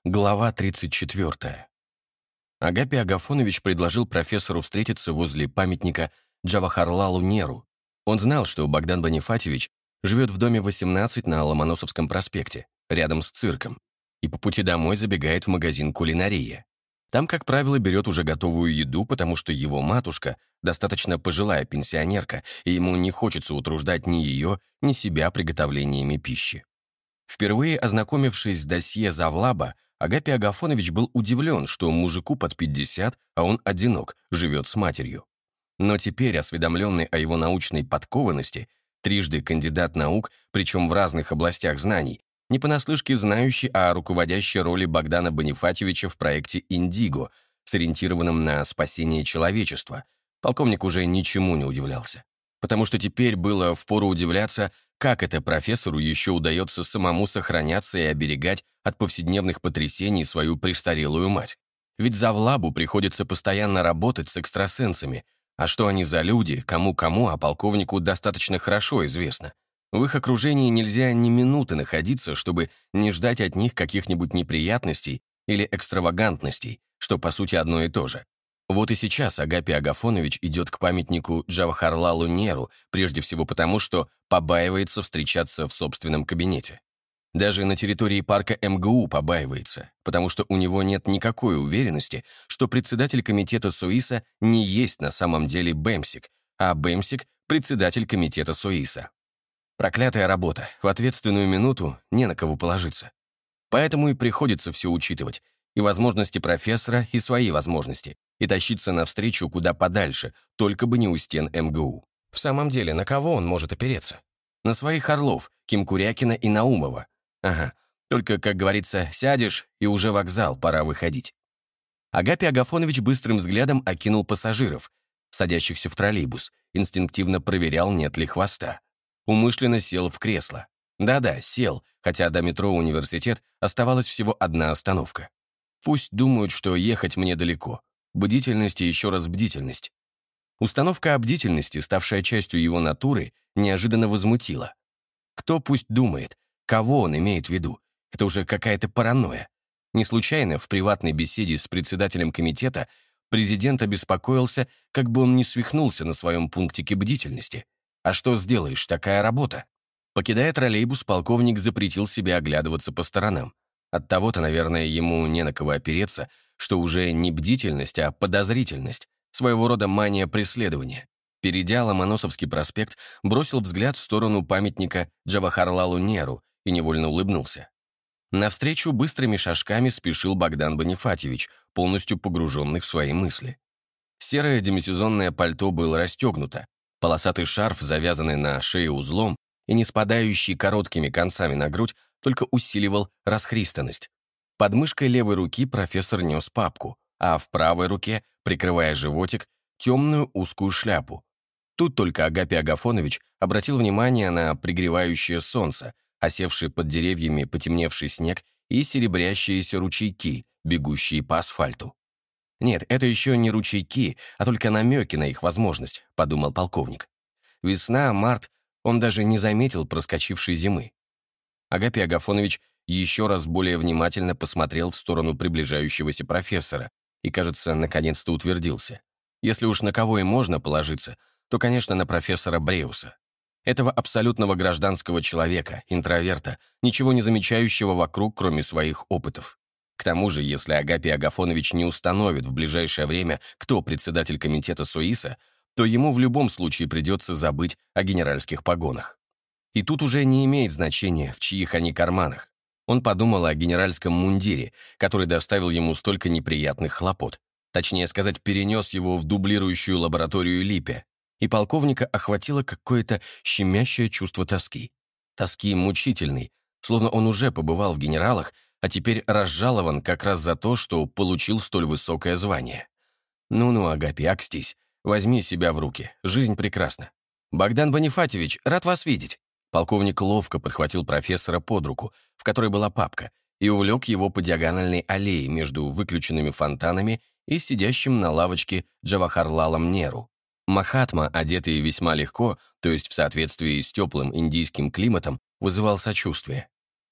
Глава 34. Агапий Агафонович предложил профессору встретиться возле памятника Джавахарлалу Неру. Он знал, что Богдан Бонифатьевич живет в доме 18 на Ломоносовском проспекте, рядом с цирком, и по пути домой забегает в магазин «Кулинария». Там, как правило, берет уже готовую еду, потому что его матушка достаточно пожилая пенсионерка, и ему не хочется утруждать ни ее, ни себя приготовлениями пищи. Впервые ознакомившись с досье Завлаба, Агапий Агафонович был удивлен, что мужику под 50, а он одинок, живет с матерью. Но теперь, осведомленный о его научной подкованности, трижды кандидат наук, причем в разных областях знаний, не понаслышке знающий о руководящей роли Богдана Бонифатьевича в проекте «Индиго», сориентированном на спасение человечества, полковник уже ничему не удивлялся. Потому что теперь было впору удивляться, как это профессору еще удается самому сохраняться и оберегать от повседневных потрясений свою престарелую мать. Ведь Завлабу приходится постоянно работать с экстрасенсами, а что они за люди, кому-кому, а полковнику достаточно хорошо известно. В их окружении нельзя ни минуты находиться, чтобы не ждать от них каких-нибудь неприятностей или экстравагантностей, что по сути одно и то же. Вот и сейчас Агапий Агафонович идет к памятнику Джавахарлалу Неру, прежде всего потому, что побаивается встречаться в собственном кабинете. Даже на территории парка МГУ побаивается, потому что у него нет никакой уверенности, что председатель комитета СОИСа не есть на самом деле Бэмсик, а Бэмсик – председатель комитета СОИСа. Проклятая работа, в ответственную минуту не на кого положиться. Поэтому и приходится все учитывать, и возможности профессора, и свои возможности, и тащиться навстречу куда подальше, только бы не у стен МГУ. В самом деле, на кого он может опереться? На своих орлов, Ким-Курякина и Наумова. Ага, только, как говорится, сядешь, и уже вокзал, пора выходить. Агапий Агафонович быстрым взглядом окинул пассажиров, садящихся в троллейбус, инстинктивно проверял, нет ли хвоста. Умышленно сел в кресло. Да-да, сел, хотя до метро «Университет» оставалась всего одна остановка. Пусть думают, что ехать мне далеко. Бдительность и еще раз бдительность. Установка о бдительности, ставшая частью его натуры, неожиданно возмутила. Кто пусть думает, кого он имеет в виду? Это уже какая-то паранойя. Не случайно в приватной беседе с председателем комитета президент обеспокоился, как бы он не свихнулся на своем пунктике бдительности. А что сделаешь, такая работа? Покидая троллейбус, полковник запретил себе оглядываться по сторонам. Оттого-то, наверное, ему не на кого опереться, что уже не бдительность, а подозрительность, своего рода мания преследования. Перейдя Ломоносовский проспект, бросил взгляд в сторону памятника Джавахарлалу Неру и невольно улыбнулся. Навстречу быстрыми шажками спешил Богдан Бонифатьевич, полностью погруженный в свои мысли. Серое демисезонное пальто было расстегнуто, полосатый шарф, завязанный на шее узлом и не спадающий короткими концами на грудь, только усиливал расхристанность. Под мышкой левой руки профессор нес папку, а в правой руке, прикрывая животик, темную узкую шляпу. Тут только Агапий Агафонович обратил внимание на пригревающее солнце, осевший под деревьями потемневший снег и серебрящиеся ручейки, бегущие по асфальту. «Нет, это еще не ручейки, а только намеки на их возможность», — подумал полковник. Весна, март, он даже не заметил проскочившей зимы. Агапий Агафонович еще раз более внимательно посмотрел в сторону приближающегося профессора и, кажется, наконец-то утвердился. Если уж на кого и можно положиться, то, конечно, на профессора Бреуса. Этого абсолютного гражданского человека, интроверта, ничего не замечающего вокруг, кроме своих опытов. К тому же, если Агапий Агафонович не установит в ближайшее время, кто председатель комитета СОИСа, то ему в любом случае придется забыть о генеральских погонах. И тут уже не имеет значения, в чьих они карманах. Он подумал о генеральском мундире, который доставил ему столько неприятных хлопот. Точнее сказать, перенес его в дублирующую лабораторию Липе. И полковника охватило какое-то щемящее чувство тоски. Тоски мучительной, словно он уже побывал в генералах, а теперь разжалован как раз за то, что получил столь высокое звание. Ну-ну, Агапий, акстись, возьми себя в руки, жизнь прекрасна. Богдан Бонифатьевич, рад вас видеть. Полковник ловко подхватил профессора под руку, в которой была папка, и увлек его по диагональной аллее между выключенными фонтанами и сидящим на лавочке Джавахарлалом Неру. Махатма, одетый весьма легко, то есть в соответствии с теплым индийским климатом, вызывал сочувствие.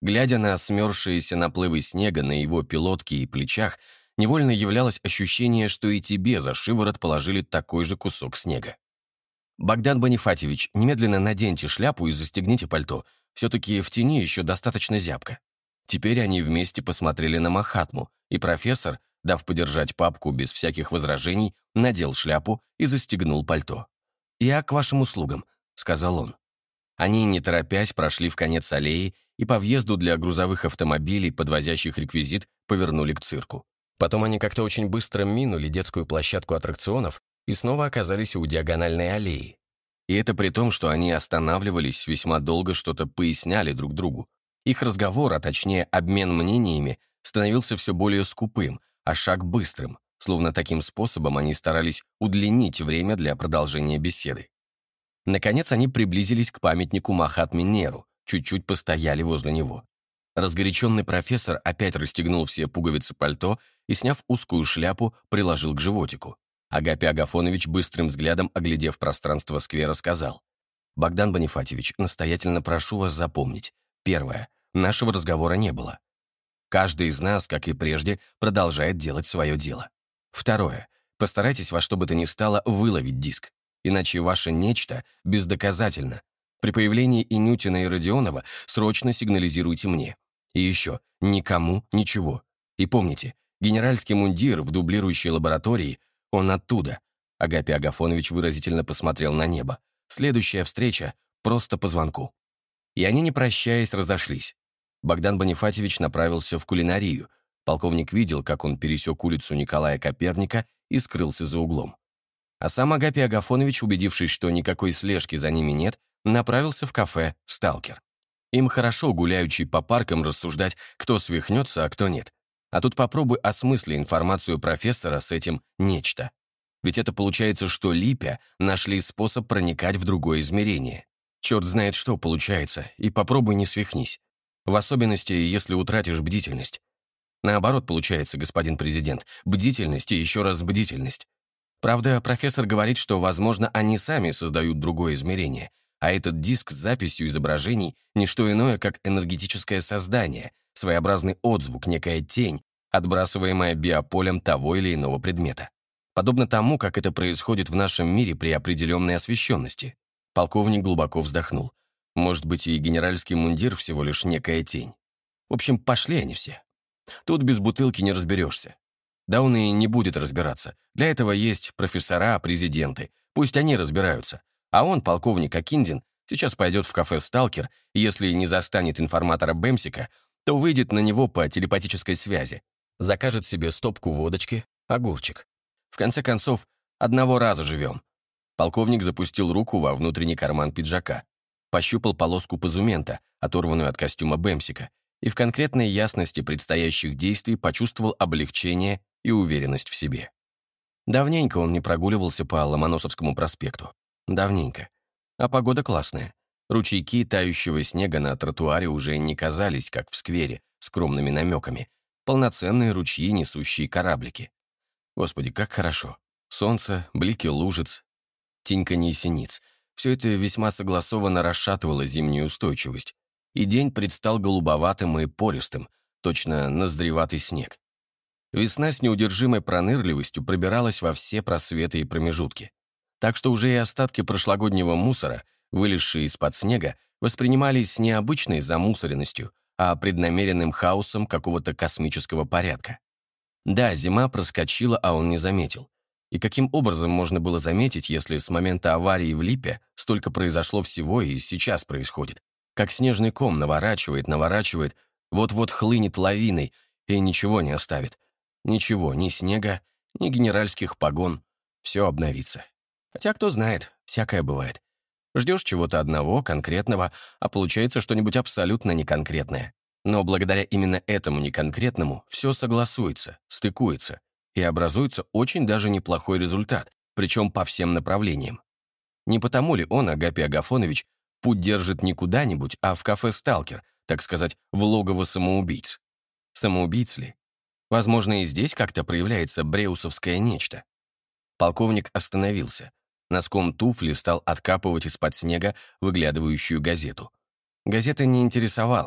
Глядя на смерзшиеся наплывы снега на его пилотке и плечах, невольно являлось ощущение, что и тебе за шиворот положили такой же кусок снега. «Богдан Бонифатьевич, немедленно наденьте шляпу и застегните пальто. Все-таки в тени еще достаточно зябко». Теперь они вместе посмотрели на Махатму, и профессор, дав подержать папку без всяких возражений, надел шляпу и застегнул пальто. «Я к вашим услугам», — сказал он. Они, не торопясь, прошли в конец аллеи и по въезду для грузовых автомобилей, подвозящих реквизит, повернули к цирку. Потом они как-то очень быстро минули детскую площадку аттракционов и снова оказались у диагональной аллеи. И это при том, что они останавливались, весьма долго что-то поясняли друг другу. Их разговор, а точнее обмен мнениями, становился все более скупым, а шаг быстрым, словно таким способом они старались удлинить время для продолжения беседы. Наконец они приблизились к памятнику Махатме Неру, чуть-чуть постояли возле него. Разгоряченный профессор опять расстегнул все пуговицы пальто и, сняв узкую шляпу, приложил к животику. Агапий Агафонович, быстрым взглядом оглядев пространство сквера, сказал: «Богдан Бонифатьевич, настоятельно прошу вас запомнить. Первое. Нашего разговора не было. Каждый из нас, как и прежде, продолжает делать свое дело. Второе. Постарайтесь во что бы то ни стало выловить диск, иначе ваше нечто бездоказательно. При появлении Инютина и Родионова срочно сигнализируйте мне. И еще, никому ничего. И помните, генеральский мундир в дублирующей лаборатории, он оттуда». Агапий Агафонович выразительно посмотрел на небо. «Следующая встреча просто по звонку». И они, не прощаясь, разошлись. Богдан Бонифатьевич направился в кулинарию. Полковник видел, как он пересек улицу Николая Коперника и скрылся за углом. А сам Агапий Агафонович, убедившись, что никакой слежки за ними нет, направился в кафе «Сталкер». Им хорошо, гуляючи по паркам, рассуждать, кто свихнется, а кто нет. А тут попробуй осмысли информацию профессора с этим «нечто». Ведь это получается, что Липя нашли способ проникать в другое измерение. Черт знает, что получается, и попробуй не свихнись. В особенности, если утратишь бдительность. Наоборот получается, господин президент, бдительность и еще раз бдительность. Правда, профессор говорит, что, возможно, они сами создают другое измерение, а этот диск с записью изображений – не что иное, как энергетическое создание, своеобразный отзвук, некая тень, отбрасываемая биополем того или иного предмета. Подобно тому, как это происходит в нашем мире при определенной освещенности. Полковник глубоко вздохнул. Может быть, и генеральский мундир всего лишь некая тень. В общем, пошли они все. Тут без бутылки не разберешься. Да он и не будет разбираться. Для этого есть профессора, президенты. Пусть они разбираются. А он, полковник Акиндин, сейчас пойдет в кафе «Сталкер», и если не застанет информатора Бэмсика, то выйдет на него по телепатической связи, закажет себе стопку водочки, огурчик. В конце концов, одного раза живем. Полковник запустил руку во внутренний карман пиджака, пощупал полоску позумента, оторванную от костюма Бэмсика, и в конкретной ясности предстоящих действий почувствовал облегчение и уверенность в себе. Давненько он не прогуливался по Ломоносовскому проспекту. Давненько. А погода классная. Ручейки тающего снега на тротуаре уже не казались, как в сквере, скромными намеками. Полноценные ручьи, несущие кораблики. Господи, как хорошо. Солнце, блики лужиц, тиньканье синиц. Все это весьма согласованно расшатывало зимнюю устойчивость. И день предстал голубоватым и пористым, точно ноздреватый снег. Весна с неудержимой пронырливостью пробиралась во все просветы и промежутки. Так что уже и остатки прошлогоднего мусора, вылезшие из-под снега, воспринимались не обычной замусоренностью, а преднамеренным хаосом какого-то космического порядка. Да, зима проскочила, а он не заметил. И каким образом можно было заметить, если с момента аварии в Липе столько произошло всего и сейчас происходит? Как снежный ком наворачивает, вот-вот хлынет лавиной и ничего не оставит. Ничего, ни снега, ни генеральских погон. Все обновится. Хотя, кто знает, всякое бывает. Ждешь чего-то одного, конкретного, а получается что-нибудь абсолютно неконкретное. Но благодаря именно этому неконкретному все согласуется, стыкуется, и образуется очень даже неплохой результат, причем по всем направлениям. Не потому ли он, Агапий Агафонович, путь держит не куда-нибудь, а в кафе «Сталкер», так сказать, в логово самоубийц? Самоубийц ли? Возможно, и здесь как-то проявляется бреусовское нечто. Полковник остановился. Носком туфли стал откапывать из-под снега выглядывающую газету. Газета не интересовала.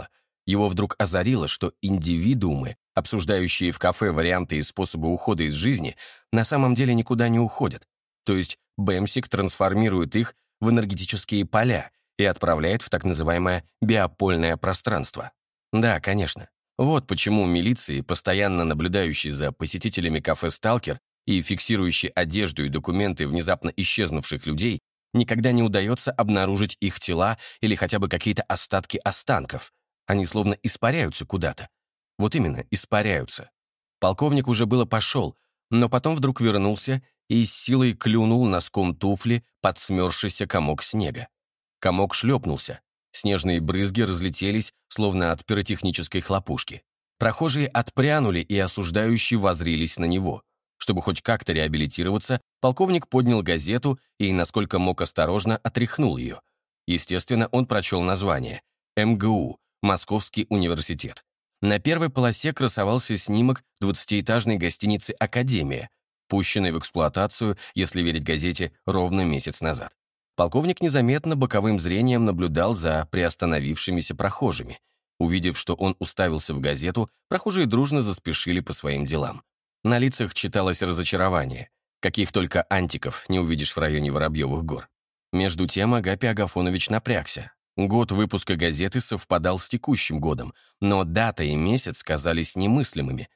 Его вдруг озарило, что индивидуумы, обсуждающие в кафе варианты и способы ухода из жизни, на самом деле никуда не уходят. То есть Бэмсик трансформирует их в энергетические поля и отправляет в так называемое биопольное пространство. Да, конечно. Вот почему милиции, постоянно наблюдающей за посетителями кафе «Сталкер» и фиксирующей одежду и документы внезапно исчезнувших людей, никогда не удается обнаружить их тела или хотя бы какие-то остатки останков. Они словно испаряются куда-то. Вот именно, испаряются. Полковник уже было пошел, но потом вдруг вернулся и с силой клюнул носком туфли под смерзшийся комок снега. Комок шлепнулся. Снежные брызги разлетелись, словно от пиротехнической хлопушки. Прохожие отпрянули и осуждающие воззрились на него. Чтобы хоть как-то реабилитироваться, полковник поднял газету и, насколько мог осторожно, отряхнул ее. Естественно, он прочел название «МГУ», Московский университет. На первой полосе красовался снимок 20-этажной гостиницы «Академия», пущенной в эксплуатацию, если верить газете, ровно месяц назад. Полковник незаметно боковым зрением наблюдал за приостановившимися прохожими. Увидев, что он уставился в газету, прохожие дружно заспешили по своим делам. На лицах читалось разочарование. Каких только антиков не увидишь в районе Воробьевых гор. Между тем Агапий Агафонович напрягся. Год выпуска газеты совпадал с текущим годом, но дата и месяц казались немыслимыми.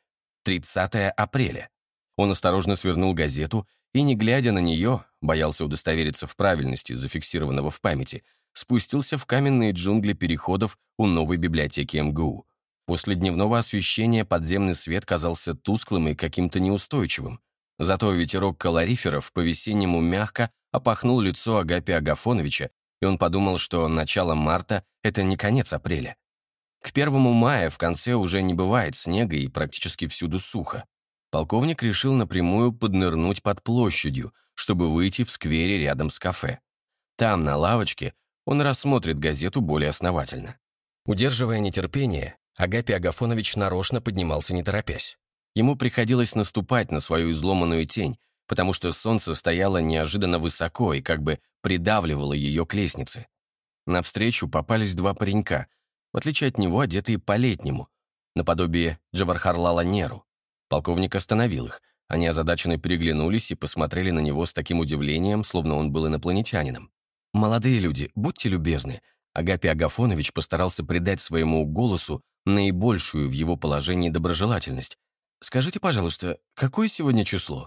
30 апреля. Он осторожно свернул газету и, не глядя на нее, боялся удостовериться в правильности зафиксированного в памяти, спустился в каменные джунгли переходов у новой библиотеки МГУ. После дневного освещения подземный свет казался тусклым и каким-то неустойчивым. Зато ветерок калориферов по-весеннему мягко опахнул лицо Агапия Агафоновича, и он подумал, что начало марта — это не конец апреля. К 1 мая в конце уже не бывает снега и практически всюду сухо. Полковник решил напрямую поднырнуть под площадью, чтобы выйти в сквере рядом с кафе. Там, на лавочке, он рассмотрит газету более основательно. Удерживая нетерпение, Агапий Агафонович нарочно поднимался не торопясь. Ему приходилось наступать на свою изломанную тень, потому что солнце стояло неожиданно высоко и как бы придавливало ее к лестнице. Навстречу попались два паренька, в отличие от него одетые по-летнему, наподобие Джавахарлала Неру. Полковник остановил их. Они озадаченно переглянулись и посмотрели на него с таким удивлением, словно он был инопланетянином. «Молодые люди, будьте любезны». Агапий Агафонович постарался придать своему голосу наибольшую в его положении доброжелательность. «Скажите, пожалуйста, какое сегодня число?»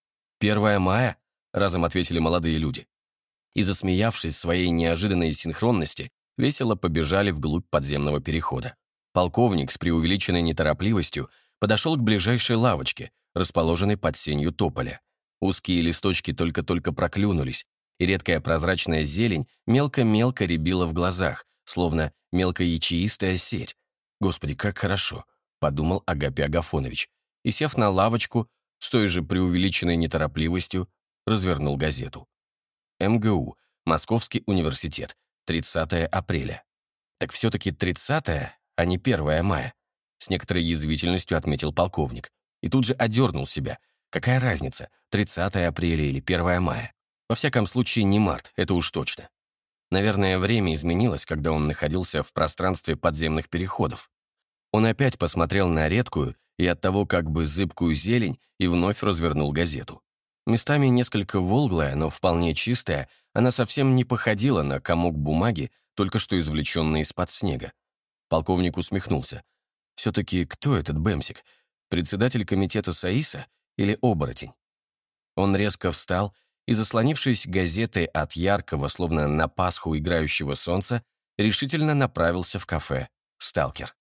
1 мая», — разом ответили молодые люди. И, засмеявшись своей неожиданной синхронности, весело побежали вглубь подземного перехода. Полковник с преувеличенной неторопливостью подошел к ближайшей лавочке, расположенной под сенью тополя. Узкие листочки только-только проклюнулись, и редкая прозрачная зелень мелко-мелко рябила в глазах, словно мелкоячеистая сеть. «Господи, как хорошо!» — подумал Агапий Агафонович, и, сев на лавочку, с той же преувеличенной неторопливостью, развернул газету. МГУ, Московский университет, 30 апреля. Так все-таки 30, а не 1 мая. С некоторой язвительностью отметил полковник. И тут же одернул себя. Какая разница, 30 апреля или 1 мая? Во всяком случае, не март, это уж точно. Наверное, время изменилось, когда он находился в пространстве подземных переходов. Он опять посмотрел на редкую и оттого как бы зыбкую зелень и вновь развернул газету. Местами несколько волглая, но вполне чистая, она совсем не походила на комок бумаги, только что извлеченный из-под снега. Полковник усмехнулся. Все-таки кто этот Бэмсик? Председатель комитета САИСа или оборотень? Он резко встал и, заслонившись газетой от яркого, словно на Пасху играющего солнца, решительно направился в кафе «Сталкер».